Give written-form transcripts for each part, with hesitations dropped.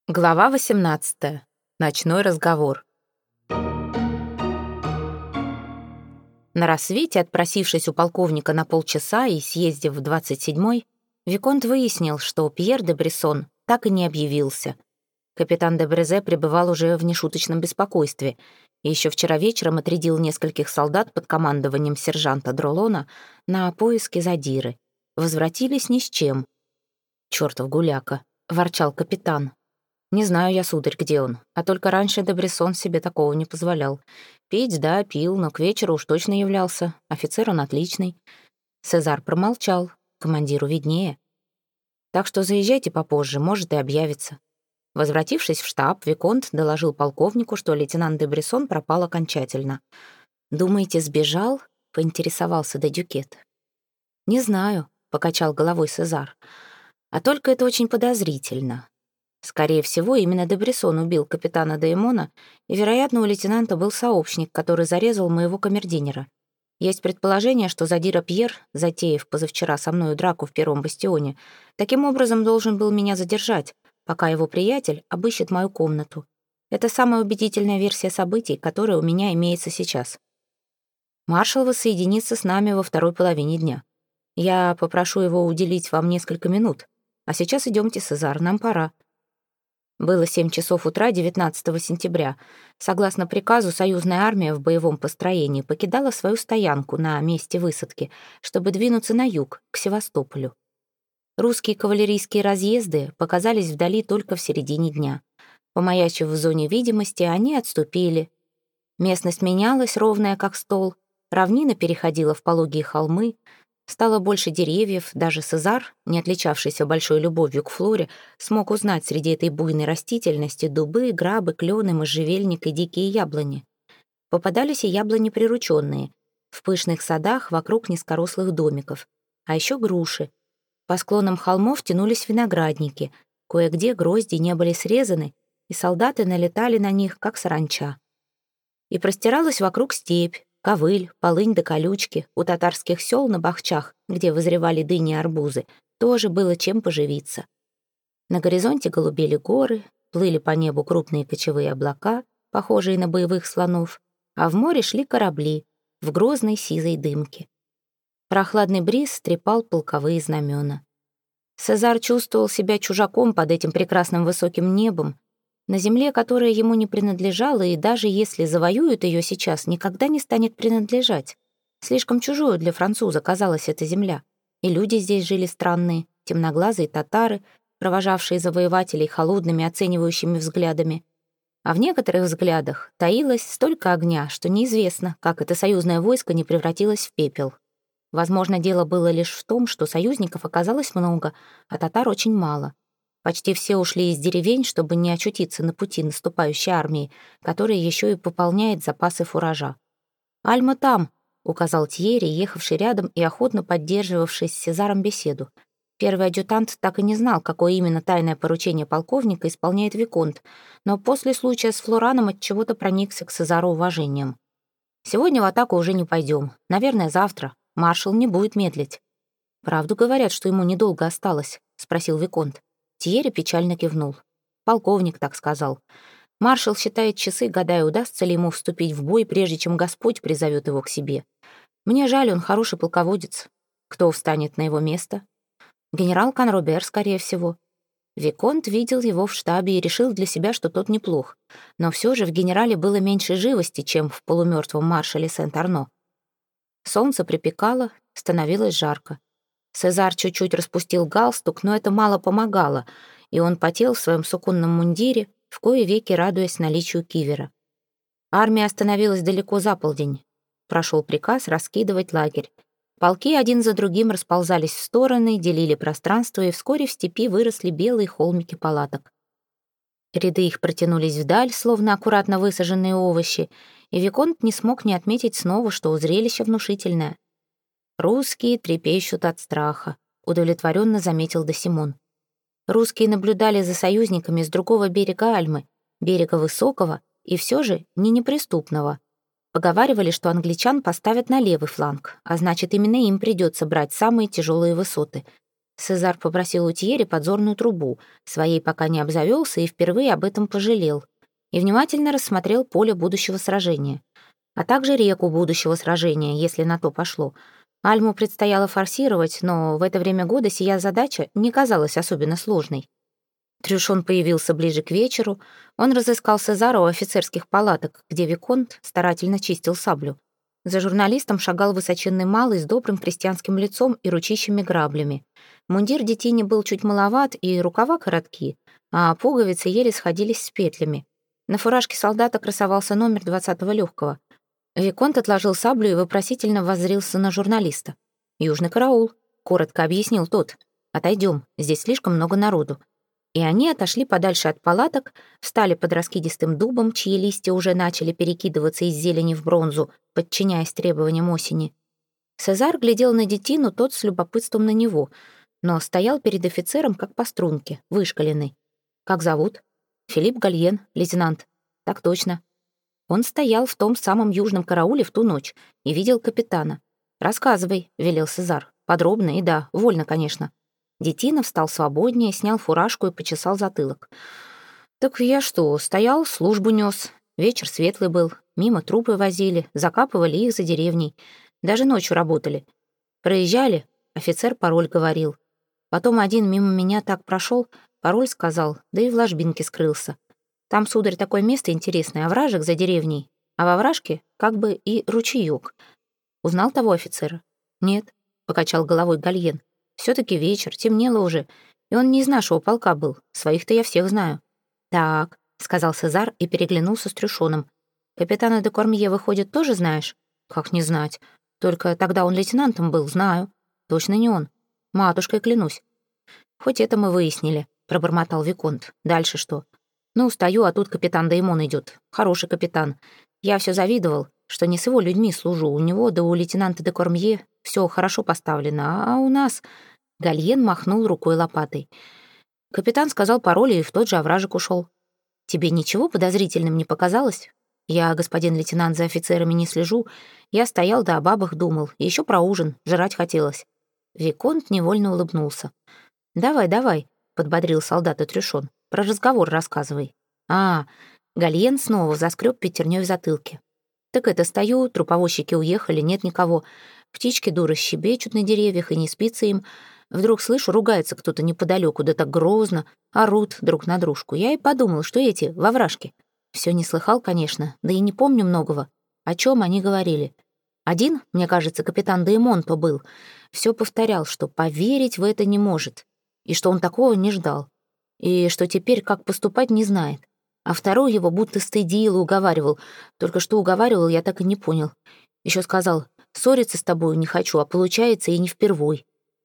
Глава 18. Ночной разговор. На рассвете, отпросившись у полковника на полчаса и съездив в 27-й, Виконт выяснил, что Пьер де Брессон так и не объявился. Капитан де Брезе пребывал уже в нешуточном беспокойстве и еще вчера вечером отрядил нескольких солдат под командованием сержанта Дролона на поиски задиры. Возвратились ни с чем. «Чёртов гуляка», — ворчал капитан. «Не знаю я, сударь, где он, а только раньше де Брессон себе такого не позволял. Пить, да, пил, но к вечеру уж точно являлся. Офицер он отличный». Сезар промолчал, командиру виднее. «Так что заезжайте попозже, может, и объявится». Возвратившись в штаб, Виконт доложил полковнику, что лейтенант де Брессон пропал окончательно. «Думаете, сбежал?» — поинтересовался де Дюкет. «Не знаю», — покачал головой Сезар. «А только это очень подозрительно. Скорее всего, именно де Брессон убил капитана де Эмона, и, вероятно, у лейтенанта был сообщник, который зарезал моего камердинера. Есть предположение, что задира Пьер, затеяв позавчера со мною драку в Первом бастионе, таким образом должен был меня задержать, пока его приятель обыщет мою комнату. Это самая убедительная версия событий, которая у меня имеется сейчас. Маршал воссоединится с нами во второй половине дня. Я попрошу его уделить вам несколько минут. А сейчас идемте, Сезар, нам пора». Было 7 часов утра 19 сентября. Согласно приказу, союзная армия в боевом построении покидала свою стоянку на месте высадки, чтобы двинуться на юг, к Севастополю. Русские кавалерийские разъезды показались вдали только в середине дня. Помаячив в зоне видимости, они отступили. Местность менялась, ровная как стол, равнина переходила в пологие холмы, стало больше деревьев, даже Сезар, не отличавшийся большой любовью к флоре, смог узнать среди этой буйной растительности дубы, грабы, клены, можжевельник и дикие яблони. Попадались и яблони прирученные, в пышных садах вокруг низкорослых домиков, а еще груши. По склонам холмов тянулись виноградники, кое-где грозди не были срезаны, и солдаты налетали на них, как саранча. И простиралась вокруг степь, ковыль, полынь да колючки. У татарских сел на бахчах, где вызревали дыни и арбузы, тоже было чем поживиться. На горизонте голубели горы, плыли по небу крупные кочевые облака, похожие на боевых слонов, а в море шли корабли в грозной сизой дымке. Прохладный бриз трепал полковые знамена. Сезар чувствовал себя чужаком под этим прекрасным высоким небом, на земле, которая ему не принадлежала, и даже если завоюют ее сейчас, никогда не станет принадлежать. Слишком чужою для француза казалась эта земля. И люди здесь жили странные, темноглазые татары, провожавшие завоевателей холодными оценивающими взглядами. А в некоторых взглядах таилось столько огня, что неизвестно, как это союзное войско не превратилось в пепел. Возможно, дело было лишь в том, что союзников оказалось много, а татар очень мало. Почти все ушли из деревень, чтобы не очутиться на пути наступающей армии, которая еще и пополняет запасы фуража. «Альма там», — указал Тьерри, ехавший рядом и охотно поддерживавший с Сезаром беседу. Первый адъютант так и не знал, какое именно тайное поручение полковника исполняет Виконт, но после случая с Флораном отчего-то проникся к Сезару уважением. «Сегодня в атаку уже не пойдем. Наверное, завтра. Маршал не будет медлить». «Правду говорят, что ему недолго осталось?» — спросил Виконт. Тьерри печально кивнул. «Полковник так сказал. Маршал считает часы, гадая, удастся ли ему вступить в бой, прежде чем Господь призовет его к себе. Мне жаль, он хороший полководец. Кто встанет на его место? Генерал Канробер, скорее всего». Виконт видел его в штабе и решил для себя, что тот неплох. Но все же в генерале было меньше живости, чем в полумертвом маршале Сент-Арно. Солнце припекало, становилось жарко. Сезар чуть-чуть распустил галстук, но это мало помогало, и он потел в своем суконном мундире, в кои веки радуясь наличию кивера. Армия остановилась далеко за полдень. Прошел приказ раскидывать лагерь. Полки один за другим расползались в стороны, делили пространство, и вскоре в степи выросли белые холмики палаток. Ряды их протянулись вдаль, словно аккуратно высаженные овощи, и Виконт не смог не отметить снова, что зрелище внушительное. «Русские трепещут от страха», — удовлетворенно заметил де Симон. Русские наблюдали за союзниками с другого берега Альмы, берега высокого и все же не неприступного. Поговаривали, что англичан поставят на левый фланг, а значит, именно им придется брать самые тяжелые высоты. Сезар попросил у Тьерри подзорную трубу, своей пока не обзавелся и впервые об этом пожалел, и внимательно рассмотрел поле будущего сражения, а также реку будущего сражения, если на то пошло. Альму предстояло форсировать, но в это время года сия задача не казалась особенно сложной. Трюшон появился ближе к вечеру. Он разыскал Сезара у офицерских палаток, где виконт старательно чистил саблю. За журналистом шагал высоченный малый с добрым крестьянским лицом и ручищами-граблями. Мундир детини был чуть маловат, и рукава коротки, а пуговицы еле сходились с петлями. На фуражке солдата красовался номер 20-го легкого. Виконт отложил саблю и вопросительно воззрился на журналиста. «Южный караул», — коротко объяснил тот. «Отойдем, здесь слишком много народу». И они отошли подальше от палаток, встали под раскидистым дубом, чьи листья уже начали перекидываться из зелени в бронзу, подчиняясь требованиям осени. Сезар глядел на детину, тот с любопытством на него, но стоял перед офицером, как по струнке, вышкаленный. «Как зовут?» «Филипп Гальен, лейтенант». «Так точно». Он стоял в том самом южном карауле в ту ночь и видел капитана. «Рассказывай», — велел Сезар. «Подробно и да, вольно, конечно». Детина встал свободнее, снял фуражку и почесал затылок. «Так я что, стоял, службу нес. Вечер светлый был, мимо трупы возили, закапывали их за деревней. Даже ночью работали. Проезжали, офицер пароль говорил. Потом один мимо меня так прошел, пароль сказал, да и в ложбинке скрылся. Там, сударь, такое место интересное, овражек за деревней, а во овражке как бы и ручеёк. Узнал того офицера?» «Нет», — покачал головой Гальен. «Все-таки вечер, темнело уже, и он не из нашего полка был, своих-то я всех знаю». «Так», — сказал Сезар и переглянулся с Трюшоном. «Капитана де Кормье, выходит, тоже знаешь?» «Как не знать? Только тогда он лейтенантом был, знаю. Точно не он. Матушкой клянусь». «Хоть это мы выяснили», — пробормотал виконт. «Дальше что?» «Ну, стою, а тут капитан Деймон идет. Хороший капитан. Я все завидовал, что не с его людьми служу. У него, да у лейтенанта де Кормье все хорошо поставлено, а у нас...» Гальен махнул рукой лопатой. Капитан сказал пароль и в тот же овражек ушел. «Тебе ничего подозрительным не показалось? Я, господин лейтенант, за офицерами не слежу. Я стоял да о бабах думал. Еще про ужин. Жрать хотелось». Виконт невольно улыбнулся. «Давай, давай», — подбодрил солдата Трюшон. «Про разговор рассказывай». Гальен снова заскреб пятерней в затылке. «Так это стою, труповозчики уехали, нет никого. Птички дуры щебечут на деревьях, и не спится им. Вдруг слышу, ругается кто-то неподалеку, да так грозно, орут друг на дружку. Я и подумал, что эти во вражке. Все не слыхал, конечно, да и не помню многого. О чем они говорили. Один, мне кажется, капитан Деймон-то был, все повторял, что поверить в это не может, и что он такого не ждал, и что теперь как поступать не знает. А второй его будто стыдил и уговаривал. Только что уговаривал, я так и не понял. Еще сказал, ссориться с тобой не хочу, а получается и не впервой.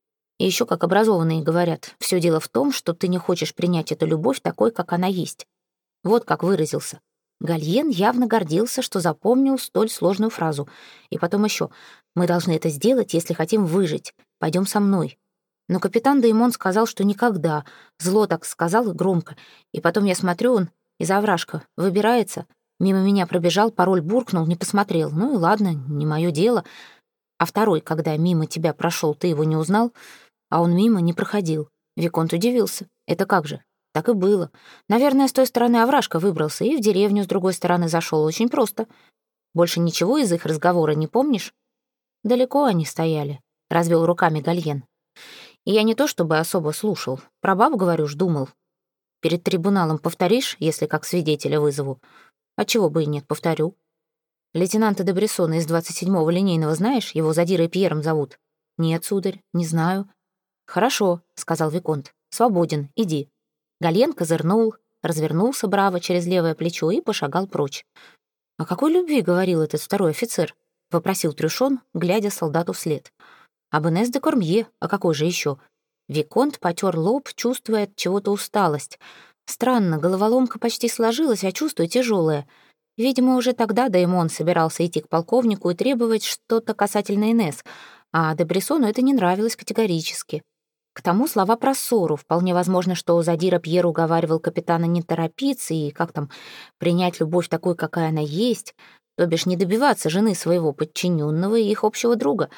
И еще, как образованные говорят, все дело в том, что ты не хочешь принять эту любовь такой, как она есть. Вот как выразился. Гальен явно гордился, что запомнил столь сложную фразу. И потом еще. «Мы должны это сделать, если хотим выжить. Пойдем со мной». Но капитан Деймон сказал, что никогда. Зло так сказал и громко. И потом я смотрю, он из овражка выбирается. Мимо меня пробежал, пароль буркнул, не посмотрел. Ну и ладно, не мое дело. А второй, когда мимо тебя прошел, ты его не узнал? А он мимо не проходил. Виконт удивился. Это как же? Так и было. Наверное, с той стороны овражка выбрался и в деревню с другой стороны зашел. Очень просто. Больше ничего из их разговора не помнишь? Далеко они стояли, развел руками Гальен. И я не то чтобы особо слушал. Про баб, говорю ж, думал. Перед трибуналом повторишь, если как свидетеля вызову? А чего бы и нет, повторю. Лейтенанта де Брессона из 27-го линейного знаешь? Его Задирой Пьером зовут. Нет, сударь, не знаю. Хорошо, сказал виконт. Свободен, иди. Гальен козырнул, развернулся браво через левое плечо и пошагал прочь. «О какой любви говорил этот второй офицер?» — вопросил Трюшон, глядя солдату вслед. «Об Инесс де Кормье, а какой же еще?» Виконт потер лоб, чувствуя от чего-то усталость. Странно, головоломка почти сложилась, а чувство тяжелое. Видимо, уже тогда Деймон собирался идти к полковнику и требовать что-то касательно Инесс, а де Брессону это не нравилось категорически. К тому слова про ссору. Вполне возможно, что Задира Пьер уговаривал капитана не торопиться и, как там, принять любовь такой, какая она есть, то бишь не добиваться жены своего подчиненного и их общего друга.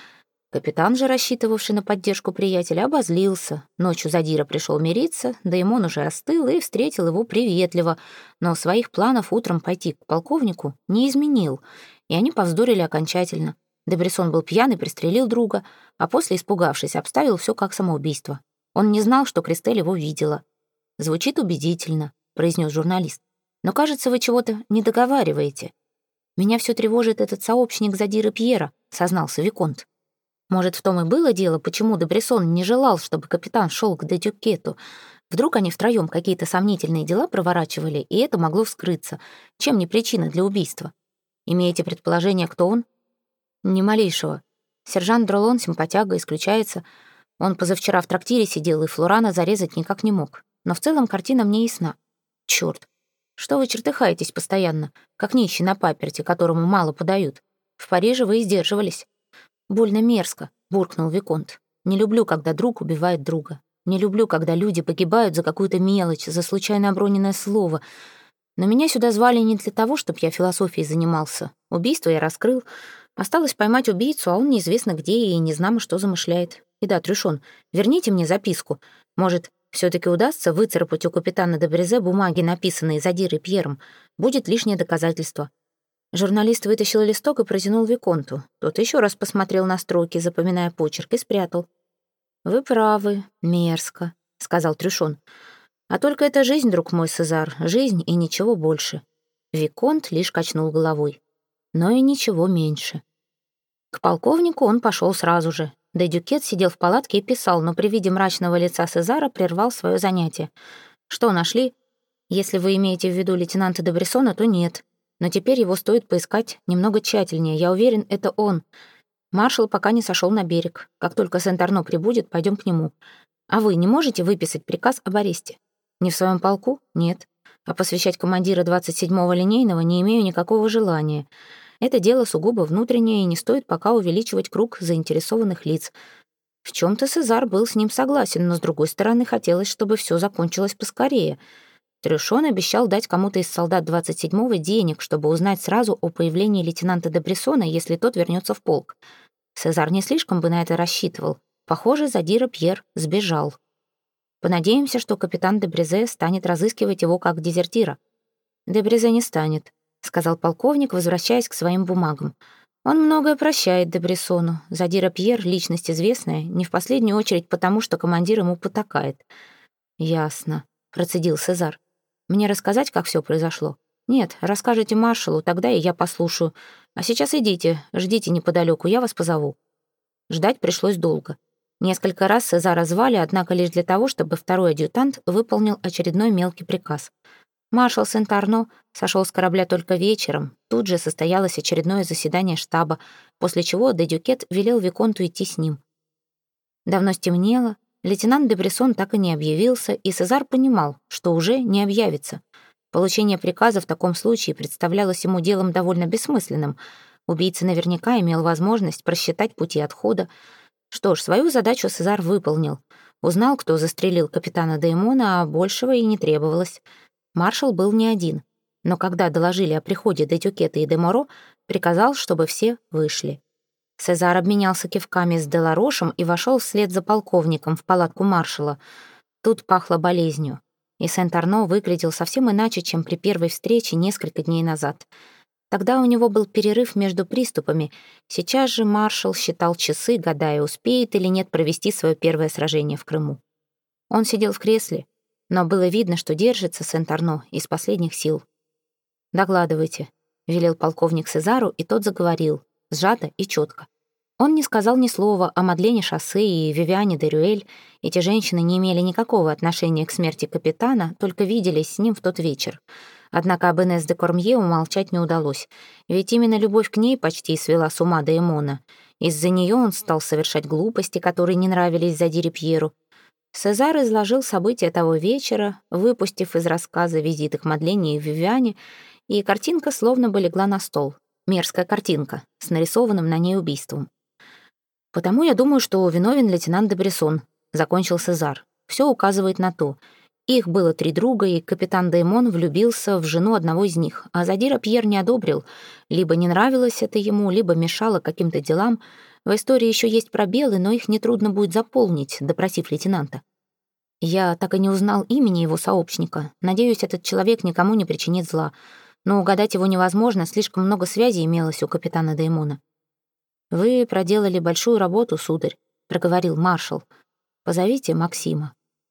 Капитан же, рассчитывавший на поддержку приятеля, обозлился. Ночью Задира пришел мириться, Деймон уже остыл и встретил его приветливо, но своих планов утром пойти к полковнику не изменил, и они повздорили окончательно. Де Брессон был пьян и пристрелил друга, а после, испугавшись, обставил все как самоубийство. Он не знал, что Кристель его видела. «Звучит убедительно», — произнес журналист. «Но, кажется, вы чего-то не договариваете». «Меня все тревожит этот сообщник Задира Пьера», — сознался виконт. Может, в том и было дело, почему де Брессон не желал, чтобы капитан шел к де Дюкету. Вдруг они втроем какие-то сомнительные дела проворачивали, и это могло вскрыться. Чем не причина для убийства? Имеете предположение, кто он? Ни малейшего. Сержант Дролон, симпатяга, исключается. Он позавчера в трактире сидел, и Флорана зарезать никак не мог. Но в целом картина мне ясна. Черт, что вы чертыхаетесь постоянно, как нищий на паперти, которому мало подают. В Париже вы и сдерживались. «Больно мерзко», — буркнул виконт. «Не люблю, когда друг убивает друга. Не люблю, когда люди погибают за какую-то мелочь, за случайно оброненное слово. Но меня сюда звали не для того, чтобы я философией занимался. Убийство я раскрыл. Осталось поймать убийцу, а он неизвестно где и не знамо, что замышляет. И да, Трюшон, верните мне записку. Может, все-таки удастся выцарапать у капитана де Брезе бумаги, написанные Задирой Пьером. Будет лишнее доказательство». Журналист вытащил листок и протянул виконту. Тот еще раз посмотрел на строки, запоминая почерк, и спрятал. «Вы правы, мерзко», — сказал Трюшон. «А только это жизнь, друг мой Сезар, жизнь и ничего больше». Виконт лишь качнул головой. «Но и ничего меньше». К полковнику он пошел сразу же. Де Дюкет сидел в палатке и писал, но при виде мрачного лица Сезара прервал свое занятие. «Что, нашли? Если вы имеете в виду лейтенанта де Брессона, то нет. Но теперь его стоит поискать немного тщательнее. Я уверен, это он. Маршал пока не сошел на берег. Как только Сент-Арно прибудет, пойдем к нему. А вы не можете выписать приказ об аресте? Не в своем полку? Нет. А посвящать командира 27-го линейного не имею никакого желания. Это дело сугубо внутреннее, и не стоит пока увеличивать круг заинтересованных лиц. В чем-то Сезар был с ним согласен, но, с другой стороны, хотелось, чтобы все закончилось поскорее. Трюшон обещал дать кому-то из солдат 27-го денег, чтобы узнать сразу о появлении лейтенанта де Брессона, если тот вернется в полк. Сезар не слишком бы на это рассчитывал. Похоже, Задира Пьер сбежал. Понадеемся, что капитан де Брезе станет разыскивать его как дезертира. Де Брезе не станет, сказал полковник, возвращаясь к своим бумагам. Он многое прощает де Брессону. Задира Пьер — личность известная, не в последнюю очередь потому, что командир ему потакает. Ясно, процедил Сезар. Мне рассказать, как все произошло? Нет, расскажите маршалу, тогда и я послушаю. А сейчас идите, ждите неподалеку, я вас позову. Ждать пришлось долго. Несколько раз Сезара звали, однако лишь для того, чтобы второй адъютант выполнил очередной мелкий приказ. Маршал Сент-Арно сошел с корабля только вечером. Тут же состоялось очередное заседание штаба, после чего де Дюкет велел виконту идти с ним. Давно стемнело. Лейтенант де Брессон так и не объявился, и Сезар понимал, что уже не объявится. Получение приказа в таком случае представлялось ему делом довольно бессмысленным. Убийца наверняка имел возможность просчитать пути отхода. Что ж, свою задачу Сезар выполнил. Узнал, кто застрелил капитана Деймона, а большего и не требовалось. Маршал был не один. Но когда доложили о приходе де Дюкета и де Моро, приказал, чтобы все вышли. Сезар обменялся кивками с Деларошем и вошел вслед за полковником в палатку маршала. Тут пахло болезнью, и Сент-Арно выглядел совсем иначе, чем при первой встрече несколько дней назад. Тогда у него был перерыв между приступами. Сейчас же маршал считал часы, гадая, успеет или нет провести свое первое сражение в Крыму. Он сидел в кресле, но было видно, что держится Сент-Арно из последних сил. «Докладывайте», — велел полковник Сезару, и тот заговорил, сжато и четко. Он не сказал ни слова о Мадлене Шоссе и Вивиане де Рюэль. Эти женщины не имели никакого отношения к смерти капитана, только виделись с ним в тот вечер. Однако об Инесс де Кормье умолчать не удалось, ведь именно любовь к ней почти свела с ума Деймона. Из-за нее он стал совершать глупости, которые не нравились Задире Пьеру. Сезар изложил события того вечера, выпустив из рассказа визиты к Мадлене и Вивиане, и картинка словно бы легла на стол. Мерзкая картинка с нарисованным на ней убийством. «Потому я думаю, что виновен лейтенант де Брессон», — закончил Сезар. «Все указывает на то. Их было 3 друга, и капитан Деймон влюбился в жену одного из них, а Задира Пьер не одобрил. Либо не нравилось это ему, либо мешало каким-то делам. В истории еще есть пробелы, но их нетрудно будет заполнить, допросив лейтенанта. Я так и не узнал имени его сообщника. Надеюсь, этот человек никому не причинит зла. Но угадать его невозможно, слишком много связей имелось у капитана Деймона. «Вы проделали большую работу, сударь», — проговорил маршал. «Позовите Максима».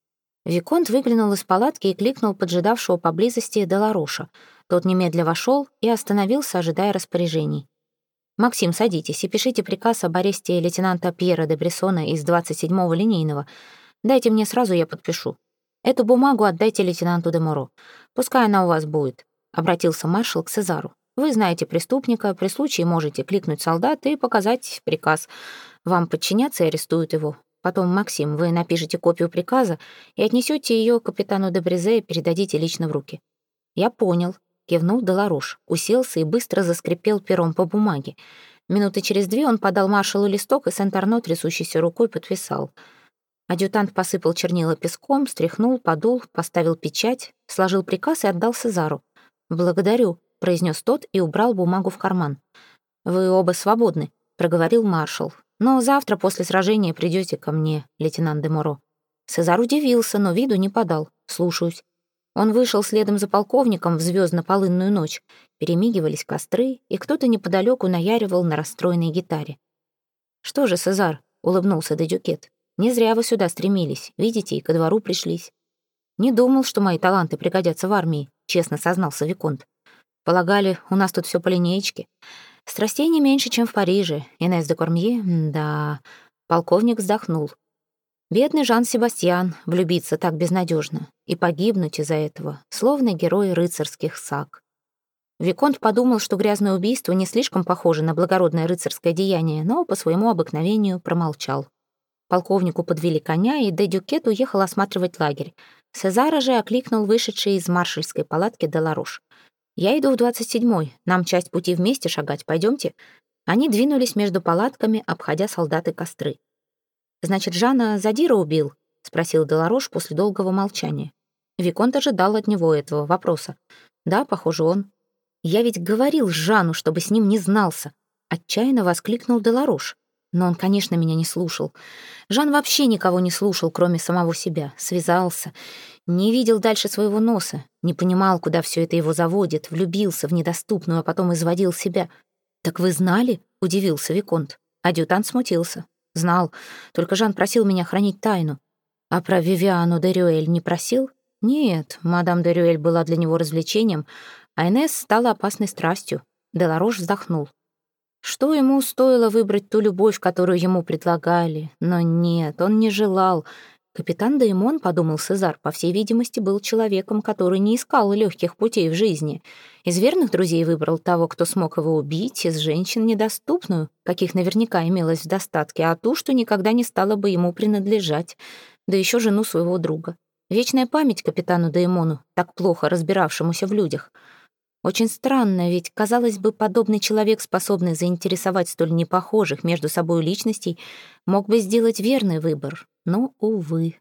Виконт выглянул из палатки и кликнул поджидавшего поблизости Делароша. Тот немедля вошел и остановился, ожидая распоряжений. «Максим, садитесь и пишите приказ об аресте лейтенанта Пьера де Брессона из 27-го линейного. Дайте мне сразу, я подпишу. Эту бумагу отдайте лейтенанту де Моро. Пускай она у вас будет», — обратился маршал к Сезару. «Вы знаете преступника, при случае можете кликнуть солдата и показать приказ. Вам подчинятся и арестуют его. Потом, Максим, вы напишите копию приказа и отнесете ее капитану де Брезе и передадите лично в руки». «Я понял», — кивнул Деларош, уселся и быстро заскрипел пером по бумаге. Минуты через 2 он подал маршалу листок, и Сент-Арно трясущейся рукой подписал. Адъютант посыпал чернила песком, стряхнул, подул, поставил печать, сложил приказ и отдал Сезару. «Благодарю», — произнес тот и убрал бумагу в карман. «Вы оба свободны», — проговорил маршал. «Но завтра после сражения придете ко мне, лейтенант де Моро». Сезар удивился, но виду не подал. «Слушаюсь». Он вышел следом за полковником в звездно-полынную ночь. Перемигивались костры, и кто-то неподалеку наяривал на расстроенной гитаре. «Что же, Сезар?» — улыбнулся де Дюкет. «Не зря вы сюда стремились, видите, и ко двору пришлись». «Не думал, что мои таланты пригодятся в армии», — честно сознался Виконт. «Полагали, у нас тут все по линеечке. Страстей не меньше, чем в Париже. Инесс де Кормье, да...» Полковник вздохнул. «Бедный Жан-Себастьян влюбиться так безнадежно и погибнуть из-за этого, словно герой рыцарских саг». Виконт подумал, что грязное убийство не слишком похоже на благородное рыцарское деяние, но по своему обыкновению промолчал. Полковнику подвели коня, и де Дюкет уехал осматривать лагерь. Сезара же окликнул вышедший из маршальской палатки Деларош. «Я иду в 27-й, нам часть пути вместе шагать, пойдемте». Они двинулись между палатками, обходя солдаты костры. «Значит, Жана Задира убил?» — спросил Деларош после долгого молчания. Виконт ожидал от него этого вопроса. «Да, похоже, он». «Я ведь говорил Жану, чтобы с ним не знался», — отчаянно воскликнул Деларош. Но он, конечно, меня не слушал. Жан вообще никого не слушал, кроме самого себя. Связался. Не видел дальше своего носа. Не понимал, куда все это его заводит. Влюбился в недоступную, а потом изводил себя. «Так вы знали?» — удивился Виконт. Адъютант смутился. «Знал. Только Жан просил меня хранить тайну». «А про Вивиану де Рюэль не просил?» «Нет, мадам де Рюэль была для него развлечением, а Инесс стала опасной страстью». Деларош вздохнул. Что ему стоило выбрать ту любовь, которую ему предлагали? Но нет, он не желал. Капитан Деймон, подумал Сезар, по всей видимости, был человеком, который не искал легких путей в жизни. Из верных друзей выбрал того, кто смог его убить, из женщин недоступную, каких наверняка имелось в достатке, а ту, что никогда не стала бы ему принадлежать, да еще жену своего друга. Вечная память капитану Деймону, так плохо разбиравшемуся в людях. Очень странно, ведь, казалось бы, подобный человек, способный заинтересовать столь непохожих между собой личностей, мог бы сделать верный выбор, но, увы.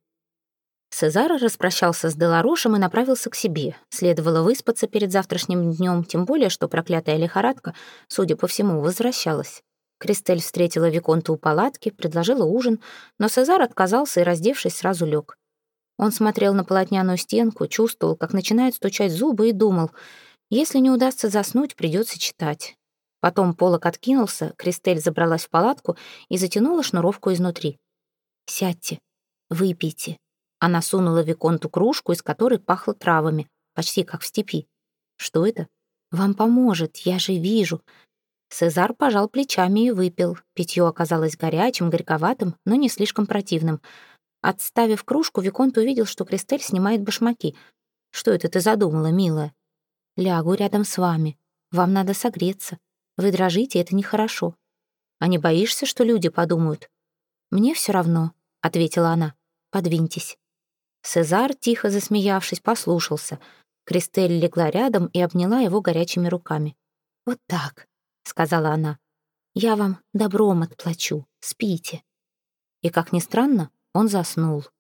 Сезар распрощался с Деларошем и направился к себе. Следовало выспаться перед завтрашним днем, тем более, что проклятая лихорадка, судя по всему, возвращалась. Кристель встретила Виконта у палатки, предложила ужин, но Сезар отказался и, раздевшись, сразу лег. Он смотрел на полотняную стенку, чувствовал, как начинают стучать зубы, и думал: если не удастся заснуть, придется читать. Потом полог откинулся, Кристель забралась в палатку и затянула шнуровку изнутри. «Сядьте, выпейте». Она сунула Виконту кружку, из которой пахло травами, почти как в степи. «Что это?» «Вам поможет, я же вижу». Сезар пожал плечами и выпил. Питье оказалось горячим, горьковатым, но не слишком противным. Отставив кружку, Виконт увидел, что Кристель снимает башмаки. «Что это ты задумала, милая?» «Лягу рядом с вами. Вам надо согреться. Вы дрожите, это нехорошо. А не боишься, что люди подумают?» «Мне все равно», — ответила она. «Подвиньтесь». Сезар, тихо засмеявшись, послушался. Кристель легла рядом и обняла его горячими руками. «Вот так», — сказала она. «Я вам добром отплачу. Спите». И, как ни странно, он заснул.